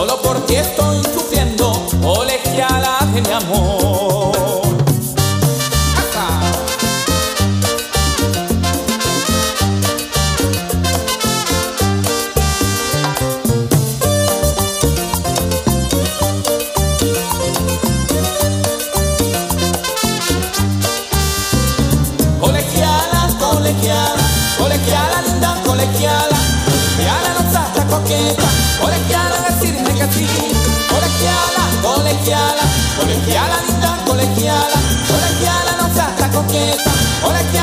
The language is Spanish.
solo por ti estoy sufriendo, colegiala de mi amor. Colegiala, colegiala, colegiala linda, colegiala, colegiala non stata coqueta, colegiala decirme que sí, colegiala, colegiala, colegiala linda, colegiala, colegiala non stata coqueta, colegiala